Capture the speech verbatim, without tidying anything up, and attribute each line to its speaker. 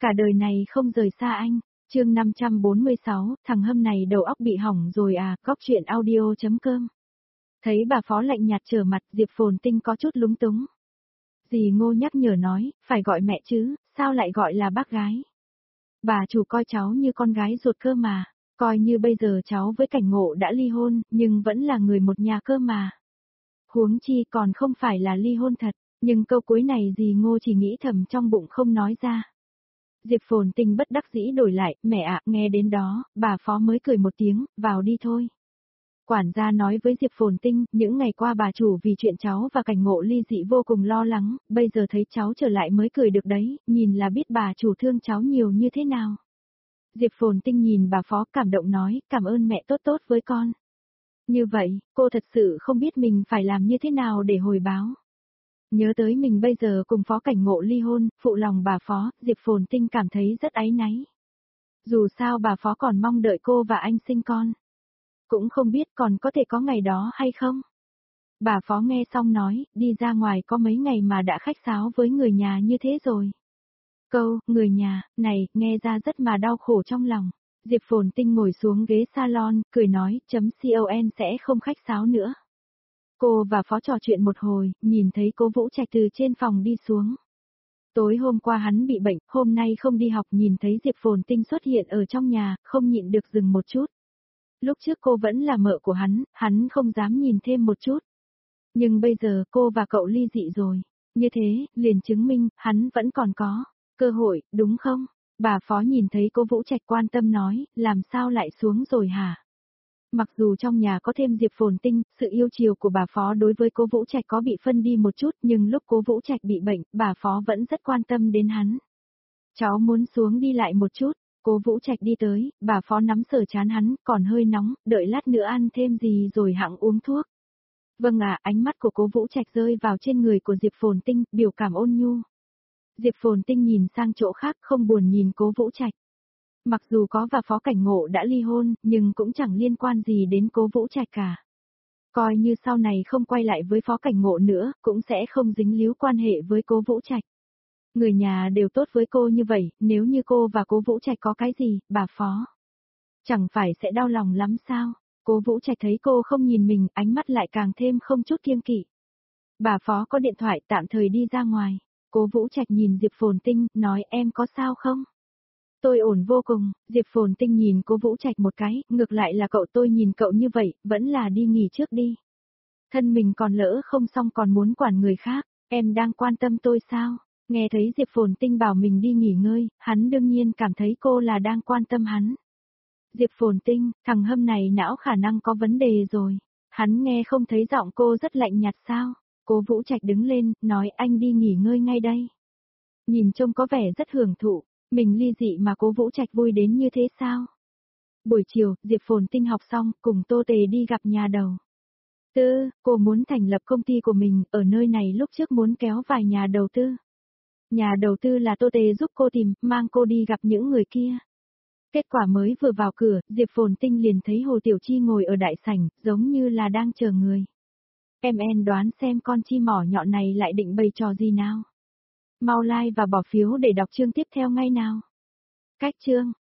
Speaker 1: cả đời này không rời xa anh. Chương năm trăm bốn mươi sáu, thằng Hâm này đầu óc bị hỏng rồi à, góc truyện audio chấm com. Thấy bà Phó lạnh nhạt trở mặt, Diệp Phồn Tinh có chút lúng túng. Dì Ngô nhắc nhở nói, phải gọi mẹ chứ, sao lại gọi là bác gái. Bà chủ coi cháu như con gái ruột cơ mà, coi như bây giờ cháu với Cảnh Ngộ đã ly hôn, nhưng vẫn là người một nhà cơ mà. Huống chi còn không phải là ly hôn thật, nhưng câu cuối này dì Ngô chỉ nghĩ thầm trong bụng không nói ra. Diệp Phồn Tinh bất đắc dĩ đổi lại, mẹ ạ, nghe đến đó, bà Phó mới cười một tiếng, vào đi thôi. Quản gia nói với Diệp Phồn Tinh, những ngày qua bà chủ vì chuyện cháu và Cảnh Ngộ ly dị vô cùng lo lắng, bây giờ thấy cháu trở lại mới cười được đấy, nhìn là biết bà chủ thương cháu nhiều như thế nào. Diệp Phồn Tinh nhìn bà Phó cảm động nói, cảm ơn mẹ tốt tốt với con. Như vậy, cô thật sự không biết mình phải làm như thế nào để hồi báo. Nhớ tới mình bây giờ cùng Phó Cảnh Ngộ ly hôn, phụ lòng bà Phó, Diệp Phồn Tinh cảm thấy rất áy náy. Dù sao bà Phó còn mong đợi cô và anh sinh con. Cũng không biết còn có thể có ngày đó hay không. Bà Phó nghe xong nói, đi ra ngoài có mấy ngày mà đã khách sáo với người nhà như thế rồi. Câu, người nhà, này, nghe ra rất mà đau khổ trong lòng. Diệp Phồn Tinh ngồi xuống ghế salon, cười nói, chấm con sẽ không khách sáo nữa. Cô và Phó trò chuyện một hồi, nhìn thấy cô Vũ Trạch từ trên phòng đi xuống. Tối hôm qua hắn bị bệnh, hôm nay không đi học, nhìn thấy Diệp Phồn Tinh xuất hiện ở trong nhà, không nhịn được dừng một chút. Lúc trước cô vẫn là mợ của hắn, hắn không dám nhìn thêm một chút. Nhưng bây giờ cô và cậu ly dị rồi. Như thế, liền chứng minh, hắn vẫn còn có cơ hội, đúng không? Bà Phó nhìn thấy cô Vũ Trạch quan tâm nói, làm sao lại xuống rồi hả? Mặc dù trong nhà có thêm Diệp Phồn Tinh, sự yêu chiều của bà Phó đối với cô Vũ Trạch có bị phân đi một chút, nhưng lúc cô Vũ Trạch bị bệnh, bà Phó vẫn rất quan tâm đến hắn. Cháu muốn xuống đi lại một chút. Cô Vũ Trạch đi tới, bà Phó nắm sờ trán hắn, còn hơi nóng, đợi lát nữa ăn thêm gì rồi hẵng uống thuốc. Vâng ạ, ánh mắt của cô Vũ Trạch rơi vào trên người của Diệp Phồn Tinh, biểu cảm ôn nhu. Diệp Phồn Tinh nhìn sang chỗ khác, không buồn nhìn cô Vũ Trạch. Mặc dù có và Phó Cảnh Ngộ đã ly hôn, nhưng cũng chẳng liên quan gì đến cô Vũ Trạch cả. Coi như sau này không quay lại với Phó Cảnh Ngộ nữa, cũng sẽ không dính líu quan hệ với cô Vũ Trạch. Người nhà đều tốt với cô như vậy, nếu như cô và cô Vũ Trạch có cái gì, bà Phó chẳng phải sẽ đau lòng lắm sao? Cô Vũ Trạch thấy cô không nhìn mình, ánh mắt lại càng thêm không chút kiêng kỵ. Bà Phó có điện thoại, tạm thời đi ra ngoài. Cô Vũ Trạch nhìn Diệp Phồn Tinh, nói em có sao không? Tôi ổn vô cùng. Diệp Phồn Tinh nhìn cô Vũ Trạch một cái, ngược lại là cậu, tôi nhìn cậu như vậy, vẫn là đi nghỉ trước đi. Thân mình còn lỡ không xong còn muốn quản người khác, em đang quan tâm tôi sao? Nghe thấy Diệp Phồn Tinh bảo mình đi nghỉ ngơi, hắn đương nhiên cảm thấy cô là đang quan tâm hắn. Diệp Phồn Tinh, thằng Hâm này não khả năng có vấn đề rồi. Hắn nghe không thấy giọng cô rất lạnh nhạt sao? Cô Vũ Trạch đứng lên, nói anh đi nghỉ ngơi ngay đây. Nhìn trông có vẻ rất hưởng thụ, mình ly dị mà cô Vũ Trạch vui đến như thế sao? Buổi chiều, Diệp Phồn Tinh học xong, cùng Tô Tề đi gặp nhà đầu tư, cô muốn thành lập công ty của mình, ở nơi này lúc trước muốn kéo vài nhà đầu tư. Nhà đầu tư là Tô Tề giúp cô tìm, mang cô đi gặp những người kia. Kết quả mới vừa vào cửa, Diệp Phồn Tinh liền thấy Hồ Tiểu Chi ngồi ở đại sảnh, giống như là đang chờ người. Em en đoán xem con chi mỏ nhọn này lại định bày trò gì nào. Mau like và bỏ phiếu để đọc chương tiếp theo ngay nào. Cách chương